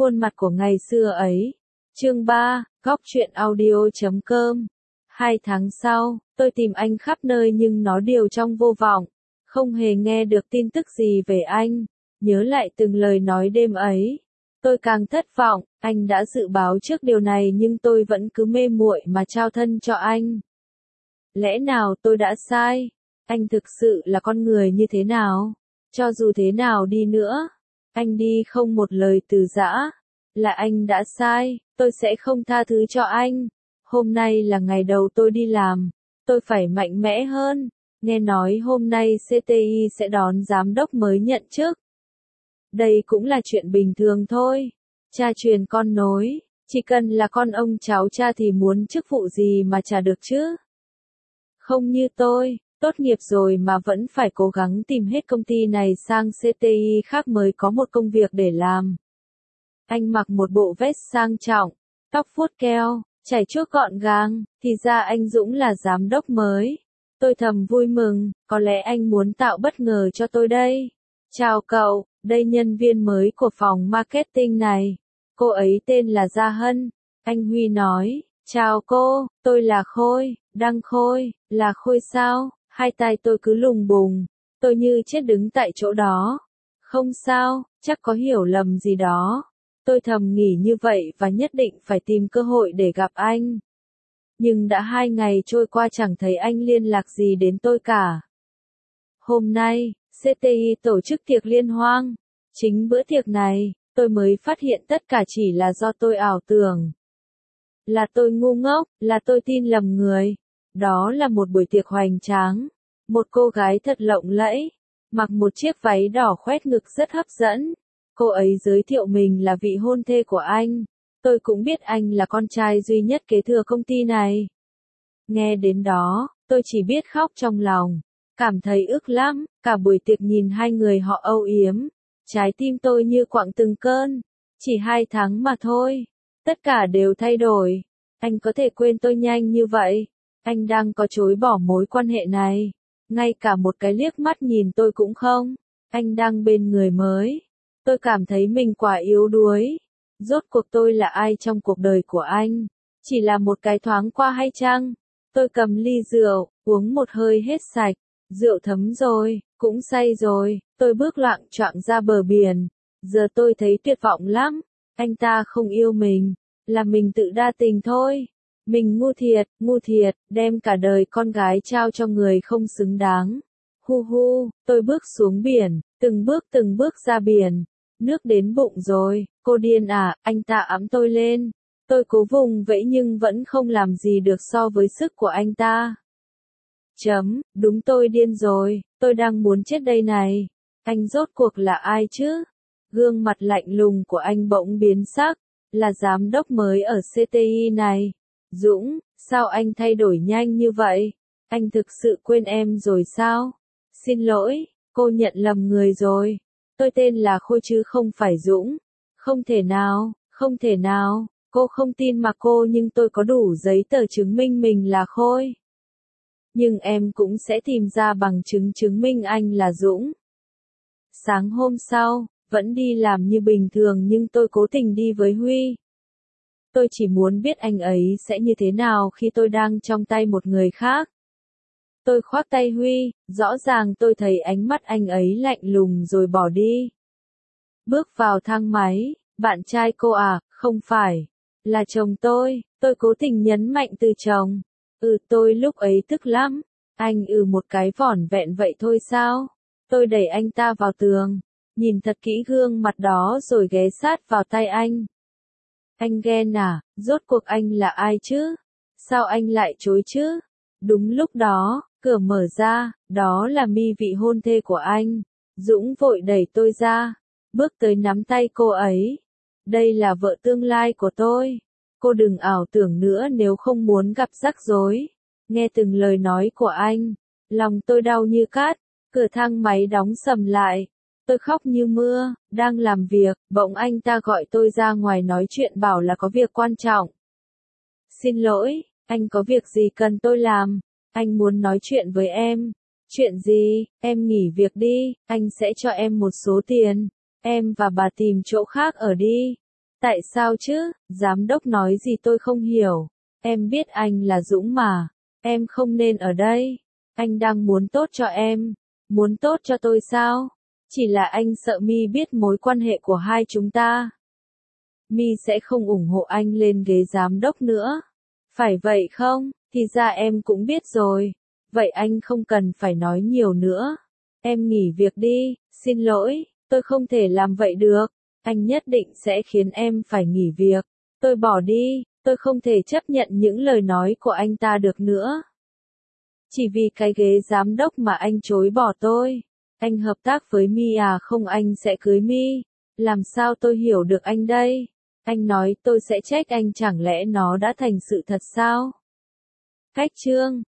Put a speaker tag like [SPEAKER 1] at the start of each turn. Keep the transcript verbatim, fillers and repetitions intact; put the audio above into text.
[SPEAKER 1] khuôn mặt của ngày xưa ấy. Chương ba, góc truyện audio chấm com. Hai tháng sau, tôi tìm anh khắp nơi nhưng nó đều trong vô vọng. Không hề nghe được tin tức gì về anh. Nhớ lại từng lời nói đêm ấy. Tôi càng thất vọng, anh đã dự báo trước điều này nhưng tôi vẫn cứ mê muội mà trao thân cho anh. Lẽ nào tôi đã sai? Anh thực sự là con người như thế nào? Cho dù thế nào đi nữa, anh đi không một lời từ giã. Là anh đã sai, tôi sẽ không tha thứ cho anh. Hôm nay là ngày đầu tôi đi làm, tôi phải mạnh mẽ hơn. Nghe nói hôm nay xê tê i sẽ đón giám đốc mới nhận chức. Đây cũng là chuyện bình thường thôi. Cha truyền con nối, chỉ cần là con ông cháu cha thì muốn chức vụ gì mà chả được chứ. Không như tôi, tốt nghiệp rồi mà vẫn phải cố gắng tìm hết công ty này sang xê tê i khác mới có một công việc để làm. Anh mặc một bộ vest sang trọng, tóc vuốt keo, chải chuốt gọn gàng, thì ra anh Dũng là giám đốc mới. Tôi thầm vui mừng, có lẽ anh muốn tạo bất ngờ cho tôi đây. Chào cậu, đây nhân viên mới của phòng marketing này. Cô ấy tên là Gia Hân. Anh Huy nói, chào cô, tôi là Khôi, Đăng Khôi, là Khôi sao? Hai tay tôi cứ lùng bùng, tôi như chết đứng tại chỗ đó. Không sao, chắc có hiểu lầm gì đó. Tôi thầm nghĩ như vậy và nhất định phải tìm cơ hội để gặp anh. Nhưng đã hai ngày trôi qua chẳng thấy anh liên lạc gì đến tôi cả. Hôm nay, xê tê i tổ chức tiệc liên hoan. Chính bữa tiệc này, tôi mới phát hiện tất cả chỉ là do tôi ảo tưởng. Là tôi ngu ngốc, là tôi tin lầm người. Đó là một buổi tiệc hoành tráng. Một cô gái thật lộng lẫy, mặc một chiếc váy đỏ khoét ngực rất hấp dẫn. Cô ấy giới thiệu mình là vị hôn thê của anh. Tôi cũng biết anh là con trai duy nhất kế thừa công ty này. Nghe đến đó, tôi chỉ biết khóc trong lòng. Cảm thấy ức lắm, cả buổi tiệc nhìn hai người họ âu yếm. Trái tim tôi như quặn từng cơn. Chỉ hai tháng mà thôi. Tất cả đều thay đổi. Anh có thể quên tôi nhanh như vậy. Anh đang có chối bỏ mối quan hệ này. Ngay cả một cái liếc mắt nhìn tôi cũng không. Anh đang bên người mới. Tôi cảm thấy mình quả yếu đuối. Rốt cuộc tôi là ai trong cuộc đời của anh? Chỉ là một cái thoáng qua hay chăng? Tôi cầm ly rượu, uống một hơi hết sạch. Rượu thấm rồi, cũng say rồi. Tôi bước loạng choạng ra bờ biển. Giờ tôi thấy tuyệt vọng lắm. Anh ta không yêu mình. Là mình tự đa tình thôi. Mình ngu thiệt, ngu thiệt, đem cả đời con gái trao cho người không xứng đáng. Hu hu, tôi bước xuống biển, từng bước từng bước ra biển. Nước đến bụng rồi, cô điên à, anh ta ẵm tôi lên. Tôi cố vùng vẫy nhưng vẫn không làm gì được so với sức của anh ta. Chấm, đúng tôi điên rồi, tôi đang muốn chết đây này. Anh rốt cuộc là ai chứ? Gương mặt lạnh lùng của anh bỗng biến sắc, là giám đốc mới ở xê tê i này. Dũng, sao anh thay đổi nhanh như vậy? Anh thực sự quên em rồi sao? Xin lỗi, cô nhận lầm người rồi. Tôi tên là Khôi chứ không phải Dũng. Không thể nào, không thể nào, cô không tin mà cô nhưng tôi có đủ giấy tờ chứng minh mình là Khôi. Nhưng em cũng sẽ tìm ra bằng chứng chứng minh anh là Dũng. Sáng hôm sau, vẫn đi làm như bình thường nhưng tôi cố tình đi với Huy. Tôi chỉ muốn biết anh ấy sẽ như thế nào khi tôi đang trong tay một người khác. Tôi khoác tay Huy, rõ ràng tôi thấy ánh mắt anh ấy lạnh lùng rồi bỏ đi. Bước vào thang máy, bạn trai cô à, không phải, là chồng tôi, tôi cố tình nhấn mạnh từ chồng. Ừ tôi lúc ấy tức lắm, anh ừ một cái vỏn vẹn vậy thôi sao? Tôi đẩy anh ta vào tường, nhìn thật kỹ gương mặt đó rồi ghé sát vào tay anh. Anh ghen à, rốt cuộc anh là ai chứ? Sao anh lại chối chứ? Đúng lúc đó, cửa mở ra, đó là My vị hôn thê của anh. Dũng vội đẩy tôi ra, bước tới nắm tay cô ấy. Đây là vợ tương lai của tôi. Cô đừng ảo tưởng nữa nếu không muốn gặp rắc rối. Nghe từng lời nói của anh, lòng tôi đau như cát, cửa thang máy đóng sầm lại. Tôi khóc như mưa, đang làm việc, bỗng anh ta gọi tôi ra ngoài nói chuyện bảo là có việc quan trọng. Xin lỗi, anh có việc gì cần tôi làm? Anh muốn nói chuyện với em. Chuyện gì? Em nghỉ việc đi, anh sẽ cho em một số tiền. Em và bà tìm chỗ khác ở đi. Tại sao chứ, giám đốc nói gì tôi không hiểu. Em biết anh là Dũng mà. Em không nên ở đây. Anh đang muốn tốt cho em. Muốn tốt cho tôi sao? Chỉ là anh sợ My biết mối quan hệ của hai chúng ta. My sẽ không ủng hộ anh lên ghế giám đốc nữa. Phải vậy không? Thì ra em cũng biết rồi. Vậy anh không cần phải nói nhiều nữa. Em nghỉ việc đi, xin lỗi, tôi không thể làm vậy được. Anh nhất định sẽ khiến em phải nghỉ việc. Tôi bỏ đi, tôi không thể chấp nhận những lời nói của anh ta được nữa. Chỉ vì cái ghế giám đốc mà anh chối bỏ tôi. Anh hợp tác với My à, không, anh sẽ cưới My. Làm sao tôi hiểu được anh đây? Anh nói tôi sẽ trách anh, chẳng lẽ nó đã thành sự thật sao? Khách trương